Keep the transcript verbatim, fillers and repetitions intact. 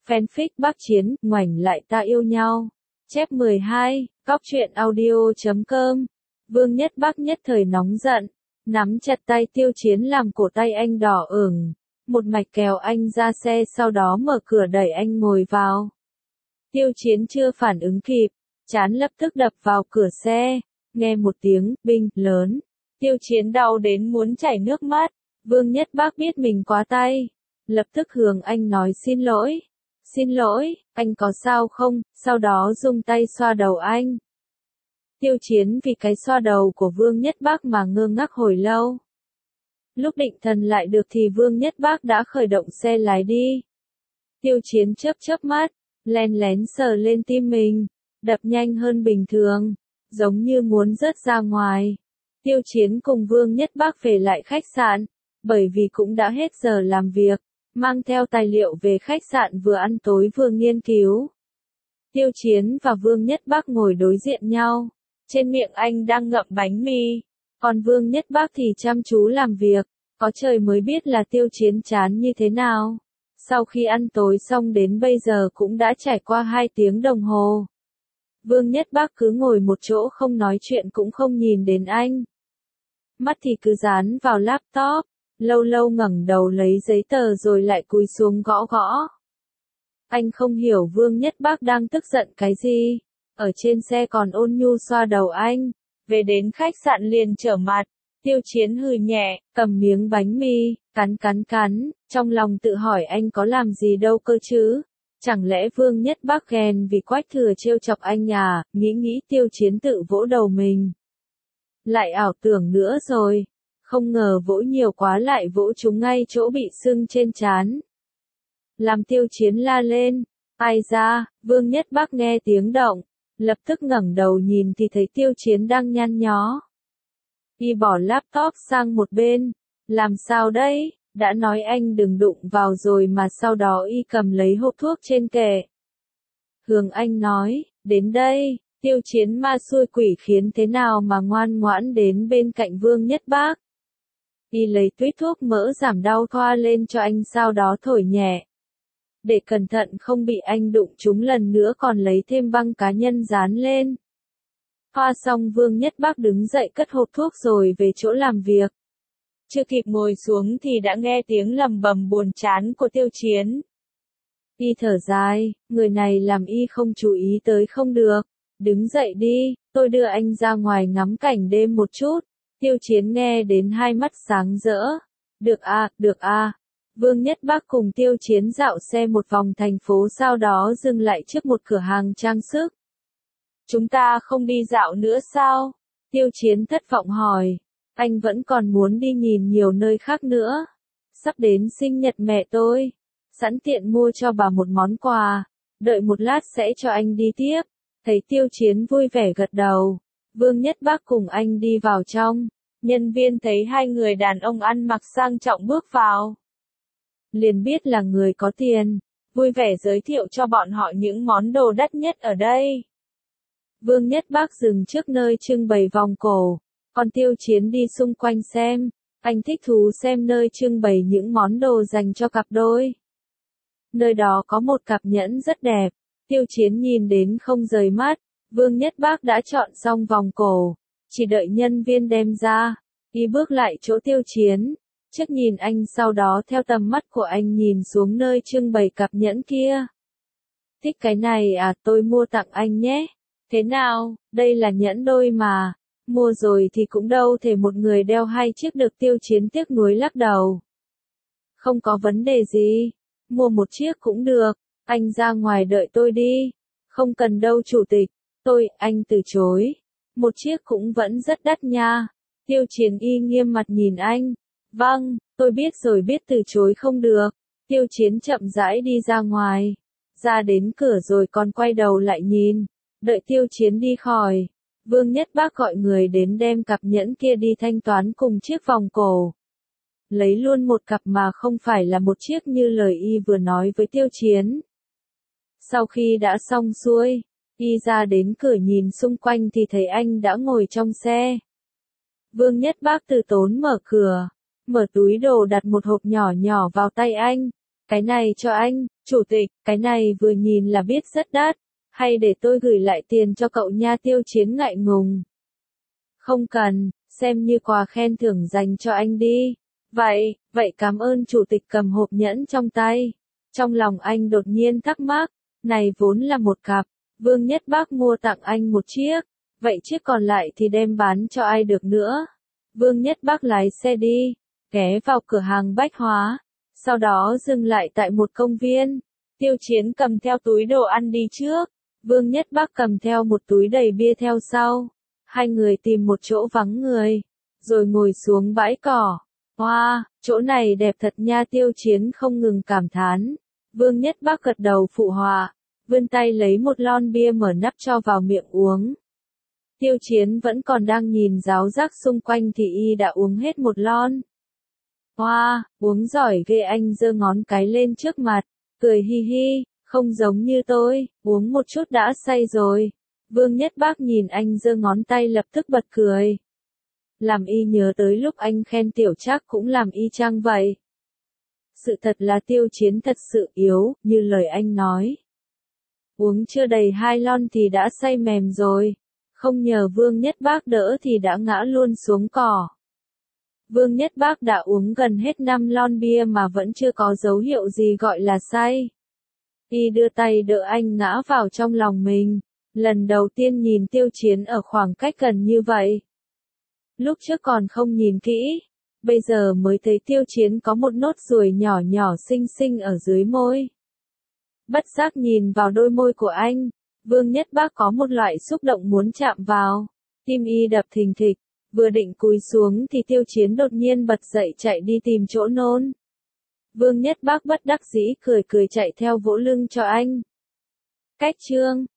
Fanfic Bắc Chiến, ngoảnh lại ta yêu nhau. Chép mười hai, Cóc truyện audio chấm com. Vương Nhất Bắc nhất thời nóng giận, nắm chặt tay Tiêu Chiến làm cổ tay anh đỏ ửng, một mạch kéo anh ra xe sau đó mở cửa đẩy anh ngồi vào. Tiêu Chiến chưa phản ứng kịp, trán lập tức đập vào cửa xe, nghe một tiếng binh lớn. Tiêu Chiến đau đến muốn chảy nước mắt. Vương Nhất Bắc biết mình quá tay, lập tức hướng anh nói xin lỗi. Xin lỗi, anh có sao không? Sau đó dùng tay xoa đầu anh. Tiêu Chiến vì cái xoa đầu của Vương Nhất Bắc mà ngơ ngác hồi lâu. Lúc định thần lại được thì Vương Nhất Bắc đã khởi động xe lái đi. Tiêu Chiến chớp chớp mắt, len lén sờ lên tim mình, đập nhanh hơn bình thường, giống như muốn rớt ra ngoài. Tiêu Chiến cùng Vương Nhất Bắc về lại khách sạn, bởi vì cũng đã hết giờ làm việc, mang theo tài liệu về khách sạn vừa ăn tối vừa nghiên cứu. Tiêu Chiến và Vương Nhất Bắc ngồi đối diện nhau, trên miệng anh đang ngậm bánh mì, còn Vương Nhất Bắc thì chăm chú làm việc, có trời mới biết là Tiêu Chiến chán như thế nào. Sau khi ăn tối xong đến bây giờ cũng đã trải qua hai tiếng đồng hồ. Vương Nhất Bắc cứ ngồi một chỗ không nói chuyện cũng không nhìn đến anh. Mắt thì cứ dán vào laptop, lâu lâu ngẩng đầu lấy giấy tờ rồi lại cúi xuống gõ gõ. Anh không hiểu Vương Nhất Bắc đang tức giận cái gì, ở trên xe còn ôn nhu xoa đầu anh, về đến khách sạn liền trở mặt. Tiêu Chiến hừ nhẹ, cầm miếng bánh mì, cắn cắn cắn, trong lòng tự hỏi anh có làm gì đâu cơ chứ. Chẳng lẽ Vương Nhất Bắc ghen vì Quách Thừa trêu chọc anh à, nghĩ nghĩ Tiêu Chiến tự vỗ đầu mình. Lại ảo tưởng nữa rồi, không ngờ vỗ nhiều quá lại vỗ trúng ngay chỗ bị sưng trên trán. Làm Tiêu Chiến la lên, ai ra, Vương Nhất Bắc nghe tiếng động, lập tức ngẩng đầu nhìn thì thấy Tiêu Chiến đang nhăn nhó. Y bỏ laptop sang một bên, làm sao đấy, đã nói anh đừng đụng vào rồi mà sau đó Y cầm lấy hộp thuốc trên kệ. Hướng anh nói, đến đây. Tiêu Chiến ma xui quỷ khiến thế nào mà ngoan ngoãn đến bên cạnh Vương Nhất Bắc. Y lấy túi thuốc mỡ giảm đau thoa lên cho anh sau đó thổi nhẹ. Để cẩn thận không bị anh đụng trúng lần nữa còn lấy thêm băng cá nhân dán lên. Thoa xong Vương Nhất Bắc đứng dậy cất hộp thuốc rồi về chỗ làm việc. Chưa kịp ngồi xuống thì đã nghe tiếng lầm bầm buồn chán của Tiêu Chiến. Y thở dài, người này làm Y không chú ý tới không được. Đứng dậy đi, tôi đưa anh ra ngoài ngắm cảnh đêm một chút. Tiêu Chiến nghe đến hai mắt sáng rỡ. Được à, được à. Vương Nhất Bắc cùng Tiêu Chiến dạo xe một vòng thành phố sau đó dừng lại trước một cửa hàng trang sức. Chúng ta không đi dạo nữa sao? Tiêu Chiến thất vọng hỏi. Anh vẫn còn muốn đi nhìn nhiều nơi khác nữa. Sắp đến sinh nhật mẹ tôi. Sẵn tiện mua cho bà một món quà. Đợi một lát sẽ cho anh đi tiếp. Thấy Tiêu Chiến vui vẻ gật đầu, Vương Nhất Bắc cùng anh đi vào trong, nhân viên thấy hai người đàn ông ăn mặc sang trọng bước vào. Liền biết là người có tiền, vui vẻ giới thiệu cho bọn họ những món đồ đắt nhất ở đây. Vương Nhất Bắc dừng trước nơi trưng bày vòng cổ, còn Tiêu Chiến đi xung quanh xem, anh thích thú xem nơi trưng bày những món đồ dành cho cặp đôi. Nơi đó có một cặp nhẫn rất đẹp. Tiêu Chiến nhìn đến không rời mắt, Vương Nhất Bắc đã chọn xong vòng cổ, chỉ đợi nhân viên đem ra, Y bước lại chỗ Tiêu Chiến, trước nhìn anh sau đó theo tầm mắt của anh nhìn xuống nơi trưng bày cặp nhẫn kia. Thích cái này à, tôi mua tặng anh nhé. Thế nào, đây là nhẫn đôi mà, mua rồi thì cũng đâu thể một người đeo hai chiếc được. Tiêu Chiến tiếc nuối lắc đầu. Không có vấn đề gì, mua một chiếc cũng được. Anh ra ngoài đợi tôi đi. Không cần đâu chủ tịch. Tôi, anh từ chối. Một chiếc cũng vẫn rất đắt nha. Tiêu Chiến Y nghiêm mặt nhìn anh. Vâng, tôi biết rồi biết từ chối không được. Tiêu Chiến chậm rãi đi ra ngoài. Ra đến cửa rồi còn quay đầu lại nhìn. Đợi Tiêu Chiến đi khỏi. Vương Nhất Bắc gọi người đến đem cặp nhẫn kia đi thanh toán cùng chiếc vòng cổ. Lấy luôn một cặp mà không phải là một chiếc như lời Y vừa nói với Tiêu Chiến. Sau khi đã xong xuôi, Y ra đến cửa nhìn xung quanh thì thấy anh đã ngồi trong xe. Vương Nhất Bắc từ tốn mở cửa, mở túi đồ đặt một hộp nhỏ nhỏ vào tay anh. Cái này cho anh, Chủ tịch, cái này vừa nhìn là biết rất đắt, hay để tôi gửi lại tiền cho cậu nha? Tiêu Chiến ngại ngùng. Không cần, xem như quà khen thưởng dành cho anh đi. Vậy, vậy cảm ơn. Chủ tịch cầm hộp nhẫn trong tay. Trong lòng anh đột nhiên thắc mắc, này vốn là một cặp, Vương Nhất Bác mua tặng anh một chiếc, vậy chiếc còn lại thì đem bán cho ai được nữa? Vương Nhất Bác lái xe đi, ghé vào cửa hàng bách hóa, sau đó dừng lại tại một công viên. Tiêu Chiến cầm theo túi đồ ăn đi trước, Vương Nhất Bác cầm theo một túi đầy bia theo sau. Hai người tìm một chỗ vắng người, rồi ngồi xuống bãi cỏ. Hoa, wow, chỗ này đẹp thật nha. Tiêu Chiến không ngừng cảm thán. Vương Nhất Bác gật đầu phụ họa, vươn tay lấy một lon bia mở nắp cho vào miệng uống. Tiêu Chiến vẫn còn đang nhìn ráo rác xung quanh thì y đã uống hết một lon. Hoa, wow, uống giỏi ghê. Anh giơ ngón cái lên trước mặt, cười hi hi, không giống như tôi, uống một chút đã say rồi. Vương Nhất Bác nhìn anh giơ ngón tay lập tức bật cười. Làm y nhớ tới lúc anh khen Tiểu Trác cũng làm y chang vậy. Sự thật là Tiêu Chiến thật sự yếu, như lời anh nói. Uống chưa đầy hai lon thì đã say mềm rồi. Không nhờ Vương Nhất Bác đỡ thì đã ngã luôn xuống cỏ. Vương Nhất Bác đã uống gần hết năm lon bia mà vẫn chưa có dấu hiệu gì gọi là say. Y đưa tay đỡ anh ngã vào trong lòng mình. Lần đầu tiên nhìn Tiêu Chiến ở khoảng cách gần như vậy. Lúc trước còn không nhìn kỹ, bây giờ mới thấy Tiêu Chiến có một nốt ruồi nhỏ nhỏ xinh xinh ở dưới môi. Bất giác nhìn vào đôi môi của anh, Vương Nhất Bác có một loại xúc động muốn chạm vào. Tim y đập thình thịch, vừa định cúi xuống thì Tiêu Chiến đột nhiên bật dậy chạy đi tìm chỗ nôn. Vương Nhất Bác bất đắc dĩ cười cười chạy theo vỗ lưng cho anh. Cách chương